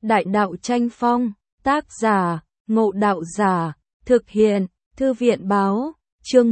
Đại đạo tranh phong, tác giả, Ngộ Đạo Giả, thực hiện, Thư viện báo, chương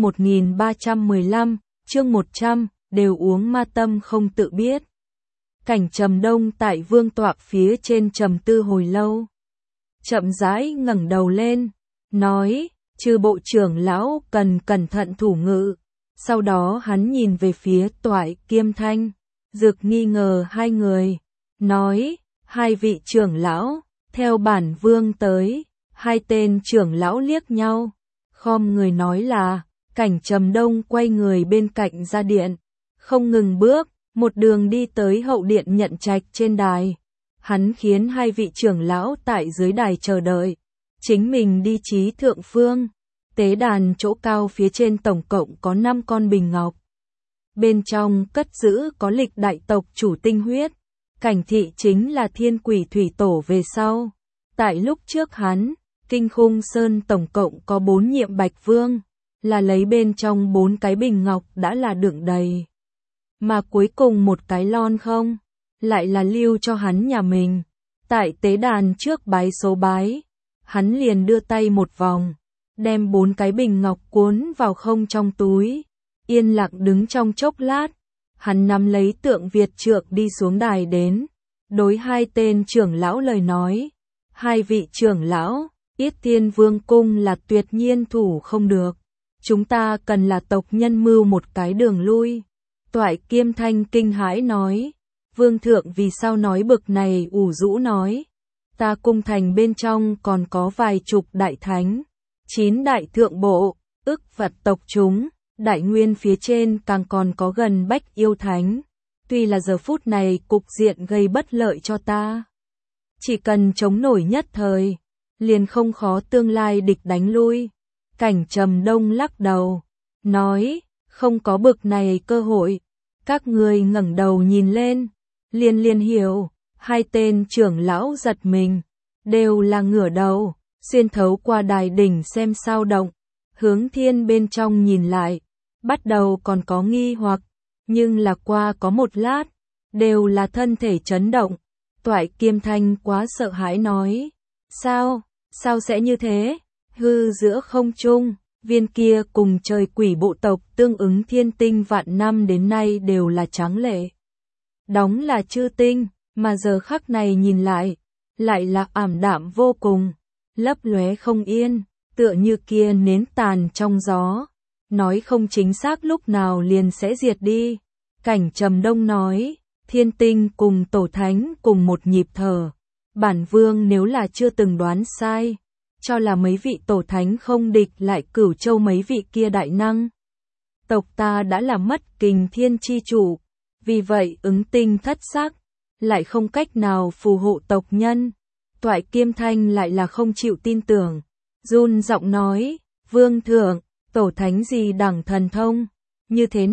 1315, chương 100, đều uống ma tâm không tự biết. Cảnh Trầm Đông tại vương tọa phía trên trầm tư hồi lâu. Chậm rãi ngẩng đầu lên, nói, chư bộ trưởng lão cần cẩn thận thủ ngữ. Sau đó hắn nhìn về phía Toại Kiêm Thanh, Dực nghi ngờ hai người, nói, hai vị trưởng lão, theo bản vương tới. Hai tên trưởng lão liếc nhau, khom người nói là, Cảnh Trầm Đông quay người bên cạnh ra điện, không ngừng bước, một đường đi tới hậu điện nhận trạch trên đài. Hắn khiến hai vị trưởng lão tại dưới đài chờ đợi, chính mình đi chí thượng phương. Tế đàn chỗ cao phía trên tổng cộng có 5 con bình ngọc. Bên trong cất giữ có lịch đại tộc chủ tinh huyết. Cảnh thị chính là thiên quỷ thủy tổ về sau. Tại lúc trước hắn, Kinh Khung Sơn tổng cộng có 4 nhiệm bạch vương, là lấy bên trong 4 cái bình ngọc đã là đựng đầy. Mà cuối cùng một cái lon không, lại là lưu cho hắn nhà mình. Tại tế đàn trước bái số bái, hắn liền đưa tay một vòng, đem 4 cái bình ngọc cuốn vào không trong túi, yên lặng đứng trong chốc lát. Hắn nắm lấy tượng Việt trượng đi xuống đài đến, đối hai tên trưởng lão lời nói, hai vị trưởng lão, Yết Thiên Vương cung là tuyệt nhiên thủ không được, chúng ta cần là tộc nhân mưu một cái đường lui. Toại Kiêm Thanh kinh hãi nói, vương thượng vì sao nói bực này ủ rũ nói, ta cung thành bên trong còn có vài chục đại thánh, 9 đại thượng bộ, ức vật tộc chúng, đại nguyên phía trên càng còn có gần bách yêu thánh. Tuy là giờ phút này cục diện gây bất lợi cho ta, chỉ cần chống nổi nhất thời, liền không khó tương lai địch đánh lui. Cảnh Trầm Đông lắc đầu, nói, không có bực này cơ hội. Các người ngẩng đầu nhìn lên, liền hiểu, hai tên trưởng lão giật mình, đều là ngửa đầu, xuyên thấu qua đài đỉnh xem sao động, hướng thiên bên trong nhìn lại, bắt đầu còn có nghi hoặc, nhưng là qua có một lát, đều là thân thể chấn động. Toại Kiêm Thanh quá sợ hãi nói, sao sẽ như thế? Hư giữa không trung, viên kia cùng trời quỷ bộ tộc tương ứng thiên tinh vạn năm đến nay đều là tráng lệ. Đóng là chư tinh, mà giờ khắc này nhìn lại là ảm đạm vô cùng, lấp lóe không yên, tựa như kia nến tàn trong gió, nói không chính xác lúc nào liền sẽ diệt đi. Cảnh Trầm Đông nói, thiên tinh cùng tổ thánh cùng một nhịp thở, bản vương nếu là chưa từng đoán sai, cho là mấy vị tổ thánh không địch lại Cửu Châu mấy vị kia đại năng. Tộc ta đã là mất kình thiên chi chủ, vì vậy ứng tinh thất sắc, lại không cách nào phù hộ tộc nhân. Toại Kiêm Thanh lại là không chịu tin tưởng, run giọng nói, vương thượng, tổ thánh gì đẳng thần thông, như thế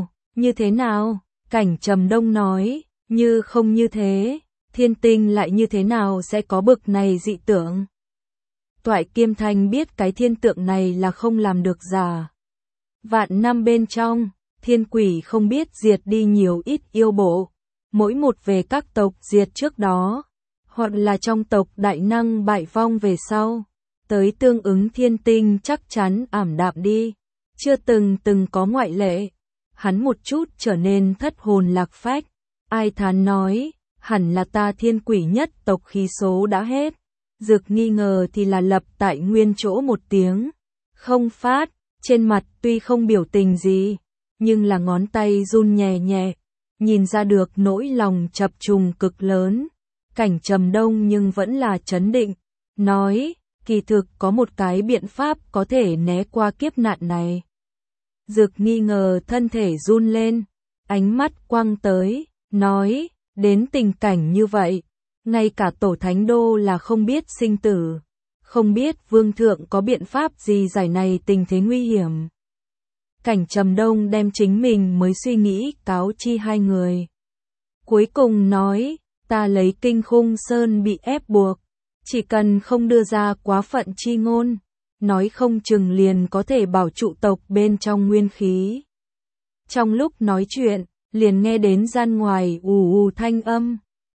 nào? Cảnh Trầm Đông nói, như không như thế, thiên tinh lại như thế nào sẽ có bực này dị tưởng. Toại Kiêm Thanh biết cái thiên tượng này là không làm được giả. Vạn năm bên trong, thiên quỷ không biết diệt đi nhiều ít yêu bộ, mỗi một về các tộc diệt trước đó, hoặc là trong tộc đại năng bại vong về sau, tới tương ứng thiên tinh chắc chắn ảm đạm đi, chưa từng có ngoại lệ. Hắn một chút trở nên thất hồn lạc phách, ai thán nói, hẳn là ta thiên quỷ nhất tộc khí số đã hết. Dực nghi ngờ thì là lập tại nguyên chỗ một tiếng, không phát, trên mặt tuy không biểu tình gì, nhưng là ngón tay run nhẹ nhẹ, nhìn ra được nỗi lòng chập trùng cực lớn. Cảnh Trầm Đông nhưng vẫn là trấn định, nói, kỳ thực có một cái biện pháp có thể né qua kiếp nạn này. Dực nghi ngờ thân thể run lên, ánh mắt quăng tới, nói, đến tình cảnh như vậy, ngay cả tổ thánh đô là không biết sinh tử, không biết vương thượng có biện pháp gì giải này tình thế nguy hiểm. Cảnh Trầm Đông đem chính mình mới suy nghĩ cáo chi hai người. Cuối cùng nói, ta lấy Kinh Khung Sơn bị ép buộc, chỉ cần không đưa ra quá phận chi ngôn, nói không chừng liền có thể bảo trụ tộc bên trong nguyên khí. Trong lúc nói chuyện, liền nghe đến gian ngoài ù ù thanh âm,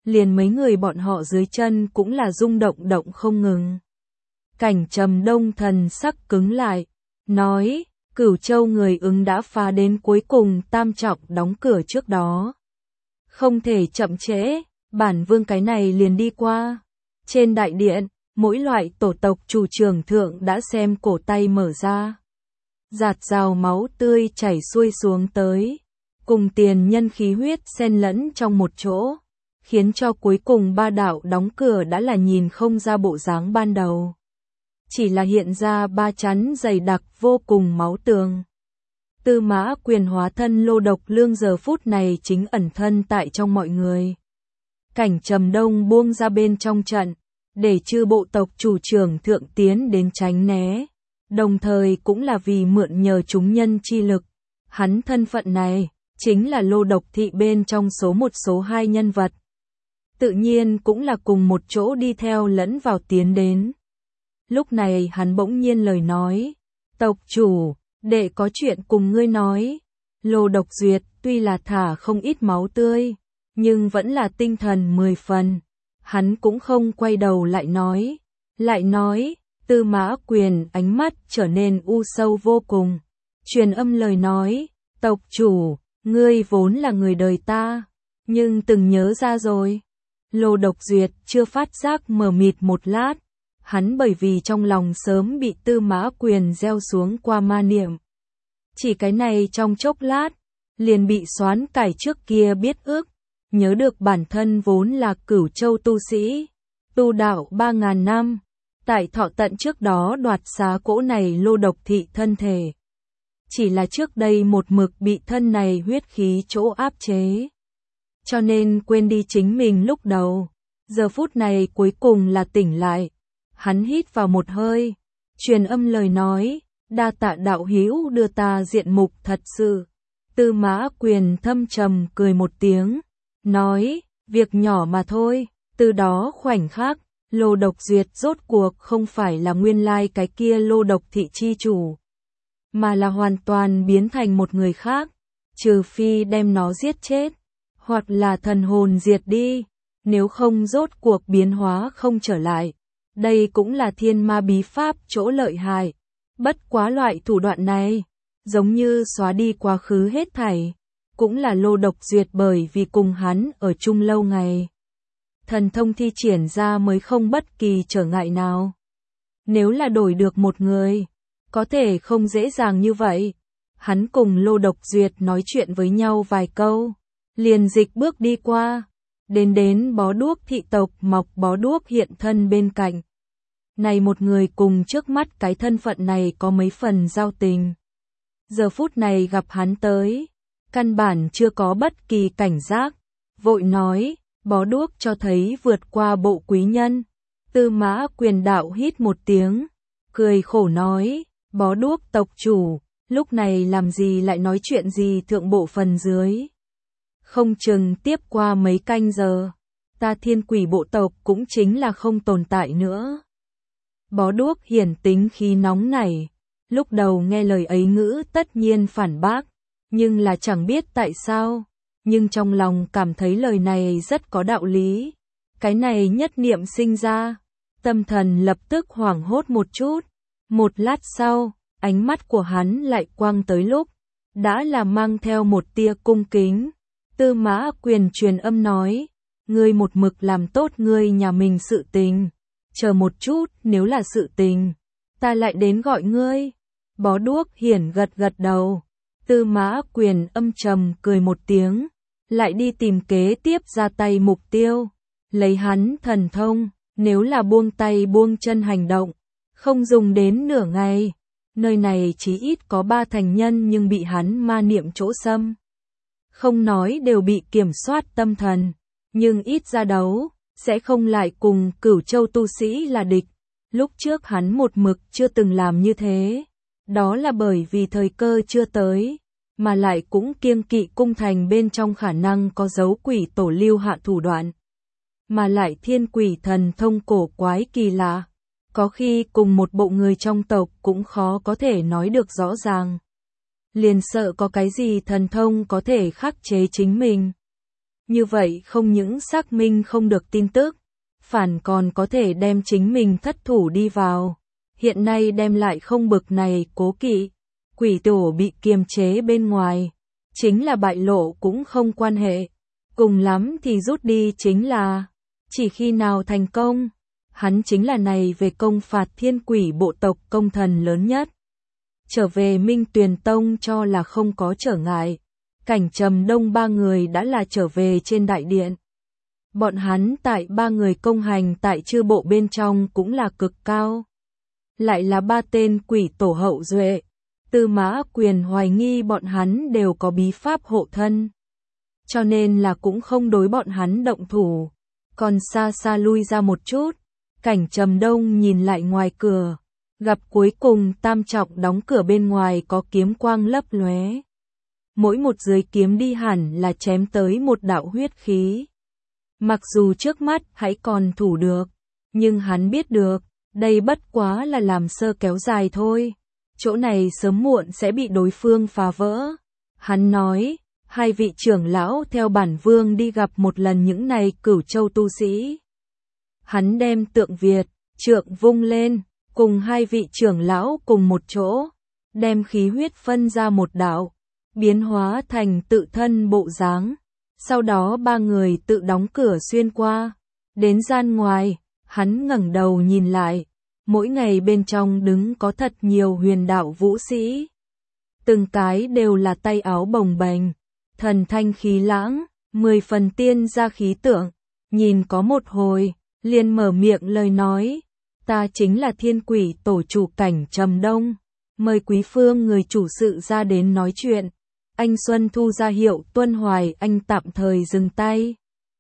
liền mấy người bọn họ dưới chân cũng là rung động động không ngừng. Cảnh Trầm Đông thần sắc cứng lại, nói, Cửu Châu người ứng đã phá đến cuối cùng tam trọng đóng cửa trước đó. Không thể chậm trễ, bản vương cái này liền đi qua. Trên đại điện, mỗi loại tổ tộc chủ trưởng thượng đã xem cổ tay mở ra. Giạt rào máu tươi chảy xuôi xuống tới, cùng tiền nhân khí huyết xen lẫn trong một chỗ, khiến cho cuối cùng ba đạo đóng cửa đã là nhìn không ra bộ dáng ban đầu. Chỉ là hiện ra ba chắn dày đặc vô cùng máu tường. Tư Mã Quyền hóa thân Lô Độc Lương giờ phút này chính ẩn thân tại trong mọi người. Cảnh Trầm Đông buông ra bên trong trận, để chư bộ tộc chủ trưởng thượng tiến đến tránh né, đồng thời cũng là vì mượn nhờ chúng nhân chi lực. Hắn thân phận này, chính là Lô Độc thị bên trong số 1 số 2 nhân vật. Tự nhiên cũng là cùng một chỗ đi theo lẫn vào tiến đến. Lúc này hắn bỗng nhiên lời nói, tộc chủ, đệ có chuyện cùng ngươi nói. Lô Độc Duyệt tuy là thả không ít máu tươi, nhưng vẫn là tinh thần 10 phần. Hắn cũng không quay đầu lại nói, Tư Mã Quyền ánh mắt trở nên u sâu vô cùng. Truyền âm lời nói, tộc chủ, ngươi vốn là người đời ta, nhưng từng nhớ ra rồi. Lô Độc Duyệt chưa phát giác mờ mịt một lát, hắn bởi vì trong lòng sớm bị Tư Mã Quyền gieo xuống qua ma niệm. Chỉ cái này trong chốc lát, liền bị xoán cải trước kia biết ước, nhớ được bản thân vốn là Cửu Châu tu sĩ, tu đạo 3.000 năm, tại thọ tận trước đó đoạt xá cỗ này Lô Độc thị thân thể. Chỉ là trước đây một mực bị thân này huyết khí chỗ áp chế, cho nên quên đi chính mình lúc đầu. Giờ phút này cuối cùng là tỉnh lại, hắn hít vào một hơi, truyền âm lời nói, đa tạ đạo hữu đưa ta diện mục thật sự. Tư Mã Quyền thâm trầm cười một tiếng, nói, việc nhỏ mà thôi. Từ đó khoảnh khắc, Lô Độc Duyệt rốt cuộc không phải là nguyên lai cái kia Lô Độc thị chi chủ, mà là hoàn toàn biến thành một người khác, trừ phi đem nó giết chết, hoặc là thần hồn diệt đi, nếu không rốt cuộc biến hóa không trở lại. Đây cũng là thiên ma bí pháp chỗ lợi hại. Bất quá loại thủ đoạn này, giống như xóa đi quá khứ hết thảy, cũng là Lô Độc Duyệt bởi vì cùng hắn ở chung lâu ngày. Thần thông thi triển ra mới không bất kỳ trở ngại nào. Nếu là đổi được một người, có thể không dễ dàng như vậy. Hắn cùng Lô Độc Duyệt nói chuyện với nhau vài câu, liền dịch bước đi qua, đến bó đuốc thị tộc Mộc Bó Đuốc hiện thân bên cạnh. Này một người cùng trước mắt cái thân phận này có mấy phần giao tình. Giờ phút này gặp hắn tới, căn bản chưa có bất kỳ cảnh giác, vội nói, Bó Đuốc cho thấy vượt qua bộ quý nhân. Tư Mã Quyền đạo hít một tiếng, cười khổ nói, Bó Đuốc tộc chủ, lúc này làm gì lại nói chuyện gì thượng bộ phần dưới. Không chừng tiếp qua mấy canh giờ, ta Thiên Quỷ bộ tộc cũng chính là không tồn tại nữa. Bó Đuốc hiển tính khí nóng nảy, lúc đầu nghe lời ấy ngữ tất nhiên phản bác, nhưng là chẳng biết tại sao, nhưng trong lòng cảm thấy lời này rất có đạo lý. Cái này nhất niệm sinh ra, tâm thần lập tức hoảng hốt một chút, một lát sau, ánh mắt của hắn lại quang tới lúc, đã là mang theo một tia cung kính. Tư Mã Quyền truyền âm nói, ngươi một mực làm tốt ngươi nhà mình sự tình. Chờ một chút, nếu là sự tình, ta lại đến gọi ngươi. Bó Đuốc hiển gật gật đầu. Tư Mã Quyền âm trầm cười một tiếng, lại đi tìm kế tiếp ra tay mục tiêu. Lấy hắn thần thông, nếu là buông tay buông chân hành động, không dùng đến nửa ngày. Nơi này chí ít có 3 thành nhân nhưng bị hắn ma niệm chỗ xâm. Không nói đều bị kiểm soát tâm thần, nhưng ít ra đấu, sẽ không lại cùng Cửu Châu tu sĩ là địch. Lúc trước hắn một mực chưa từng làm như thế. Đó là bởi vì thời cơ chưa tới, mà lại cũng kiêng kỵ cung thành bên trong khả năng có dấu quỷ tổ lưu hạ thủ đoạn. Mà lại thiên quỷ thần thông cổ quái kỳ lạ, có khi cùng một bộ người trong tộc cũng khó có thể nói được rõ ràng. Liền sợ có cái gì thần thông có thể khắc chế chính mình. Như vậy không những xác minh không được tin tức, phản còn có thể đem chính mình thất thủ đi vào. Hiện nay đem lại không bực này cố kỵ, quỷ tổ bị kiềm chế bên ngoài, chính là bại lộ cũng không quan hệ, cùng lắm thì rút đi chính là, chỉ khi nào thành công, hắn chính là này về công phạt thiên quỷ bộ tộc công thần lớn nhất. Trở về Minh Tuyền Tông cho là không có trở ngại, Cảnh Trầm Đông ba người đã là trở về trên đại điện. Bọn hắn tại ba người công hành tại chư bộ bên trong cũng là cực cao. Lại là ba tên quỷ tổ hậu duệ, Tư Mã Quyền hoài nghi bọn hắn đều có bí pháp hộ thân. Cho nên là cũng không đối bọn hắn động thủ, còn xa xa lui ra một chút. Cảnh Trầm Đông nhìn lại ngoài cửa, gặp cuối cùng tam trọng đóng cửa bên ngoài có kiếm quang lấp lóe. Mỗi một dưới kiếm đi hẳn là chém tới một đạo huyết khí. Mặc dù trước mắt hãy còn thủ được, nhưng hắn biết được, đây bất quá là làm sơ kéo dài thôi. Chỗ này sớm muộn sẽ bị đối phương phá vỡ. Hắn nói, hai vị trưởng lão theo bản vương đi gặp một lần những này Cửu Châu tu sĩ. Hắn đem tượng Việt, trượng vung lên, cùng hai vị trưởng lão cùng một chỗ, đem khí huyết phân ra một đạo, biến hóa thành tự thân bộ dáng. Sau đó ba người tự đóng cửa xuyên qua, đến gian ngoài, hắn ngẩng đầu nhìn lại, mỗi ngày bên trong đứng có thật nhiều huyền đạo vũ sĩ. Từng cái đều là tay áo bồng bềnh, thần thanh khí lãng, 10 phần tiên ra khí tượng, nhìn có một hồi, liền mở miệng lời nói, ta chính là thiên quỷ tổ chủ Cảnh Trầm Đông, mời quý phương người chủ sự ra đến nói chuyện. Anh Xuân Thu ra hiệu Tuân Hoài Anh tạm thời dừng tay.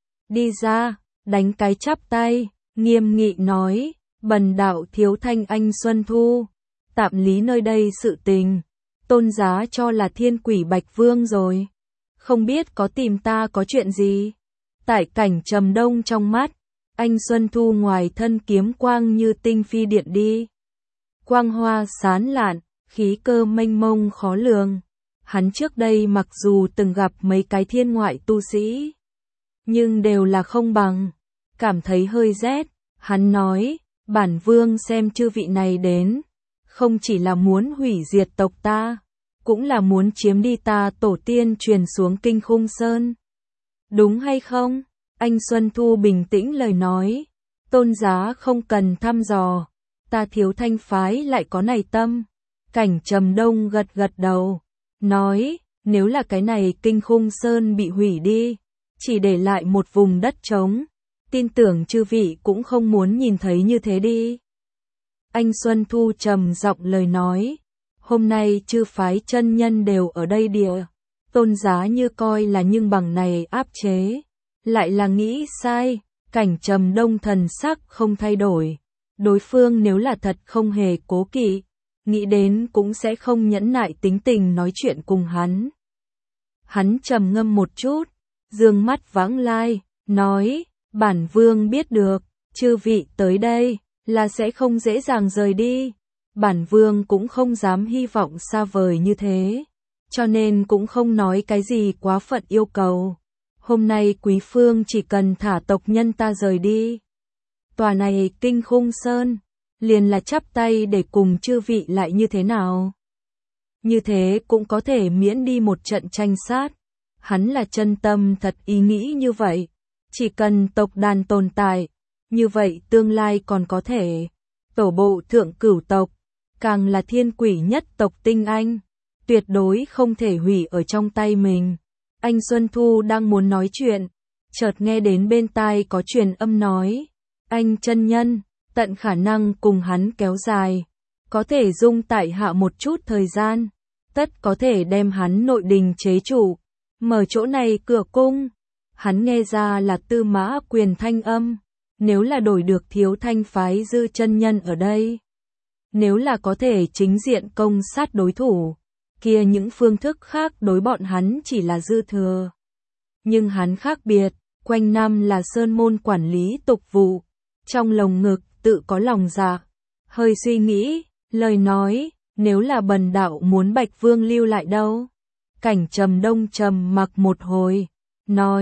Đi ra, đánh cái chắp tay, nghiêm nghị nói, bần đạo thiếu thanh anh Xuân Thu, tạm lý nơi đây sự tình, tôn giá cho là thiên quỷ Bạch Vương rồi. Không biết có tìm ta có chuyện gì? Tại Cảnh Trầm Đông trong mắt, anh Xuân Thu ngoài thân kiếm quang như tinh phi điện đi. Quang hoa sán lạn, khí cơ mênh mông khó lường. Hắn trước đây mặc dù từng gặp mấy cái thiên ngoại tu sĩ, nhưng đều là không bằng, cảm thấy hơi rét. Hắn nói, bản vương xem chư vị này đến, không chỉ là muốn hủy diệt tộc ta, cũng là muốn chiếm đi ta tổ tiên truyền xuống Kinh Khung Sơn. Đúng hay không? Anh Xuân Thu bình tĩnh lời nói, tôn giá không cần thăm dò, ta thiếu thanh phái lại có này tâm. Cảnh Trầm Đông gật gật đầu, nói, nếu là cái này Kinh Khung Sơn bị hủy đi, chỉ để lại một vùng đất trống, tin tưởng chư vị cũng không muốn nhìn thấy như thế đi. Anh Xuân Thu trầm giọng lời nói, hôm nay chư phái chân nhân đều ở đây địa, tôn giá như coi là nhưng bằng này áp chế, lại là nghĩ sai. Cảnh Trầm Đông thần sắc không thay đổi, đối phương nếu là thật không hề cố kỵ, nghĩ đến cũng sẽ không nhẫn nại tính tình nói chuyện cùng hắn. Hắn trầm ngâm một chút, dương mắt vãng lai, nói, bản vương biết được, chư vị tới đây, là sẽ không dễ dàng rời đi. Bản vương cũng không dám hy vọng xa vời như thế, cho nên cũng không nói cái gì quá phận yêu cầu. Hôm nay quý phương chỉ cần thả tộc nhân ta rời đi. Tòa này Kinh Khung Sơn, liền là chắp tay để cùng chư vị lại như thế nào. Như thế cũng có thể miễn đi một trận tranh sát. Hắn là chân tâm thật ý nghĩ như vậy. Chỉ cần tộc đàn tồn tại, như vậy tương lai còn có thể. Tổ bộ thượng cửu tộc, càng là thiên quỷ nhất tộc tinh anh, tuyệt đối không thể hủy ở trong tay mình. Anh Xuân Thu đang muốn nói chuyện, chợt nghe đến bên tai có truyền âm nói, anh chân nhân, tận khả năng cùng hắn kéo dài, có thể dung tại hạ một chút thời gian, tất có thể đem hắn nội đình chế chủ, mở chỗ này cửa cung. Hắn nghe ra là Tư Mã Quyền thanh âm, nếu là đổi được thiếu thanh phái dư chân nhân ở đây, nếu là có thể chính diện công sát đối thủ, kia những phương thức khác đối bọn hắn chỉ là dư thừa. Nhưng hắn khác biệt, quanh năm là sơn môn quản lý tục vụ, trong lồng ngực tự có lòng dạ, hơi suy nghĩ, lời nói, nếu là bần đạo muốn Bạch Vương lưu lại đâu. Cảnh Trầm Đông trầm mặc một hồi, nói,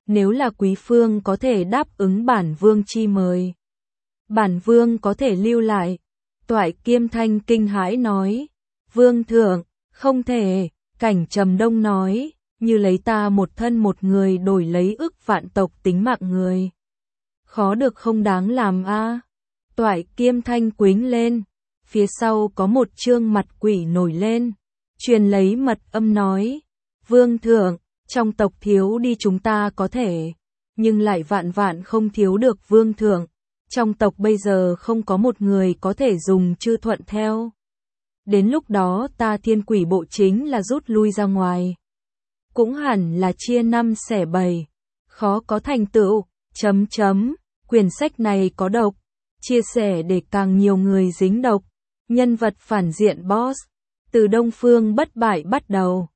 nếu là quý phương có thể đáp ứng bản vương chi mời, bản vương có thể lưu lại. Toại Kiêm Thanh kinh hãi nói, vương thượng, không thể. Cảnh Trầm Đông nói, như lấy ta một thân một người đổi lấy ức vạn tộc tính mạng người. Khó được không đáng làm a. Toại Kiêm Thanh quính lên, phía sau có một trương mặt quỷ nổi lên, truyền lấy mật âm nói, vương thượng, trong tộc thiếu đi chúng ta có thể, nhưng lại vạn vạn không thiếu được vương thượng. Trong tộc bây giờ không có một người có thể dùng chư thuận theo. Đến lúc đó ta Thiên Quỷ bộ chính là rút lui ra ngoài. Cũng hẳn là chia năm xẻ bảy. Khó có thành tựu. Quyển sách này có độc. Chia sẻ để càng nhiều người dính độc. Nhân vật phản diện boss. Từ Đông Phương bất bại bắt đầu.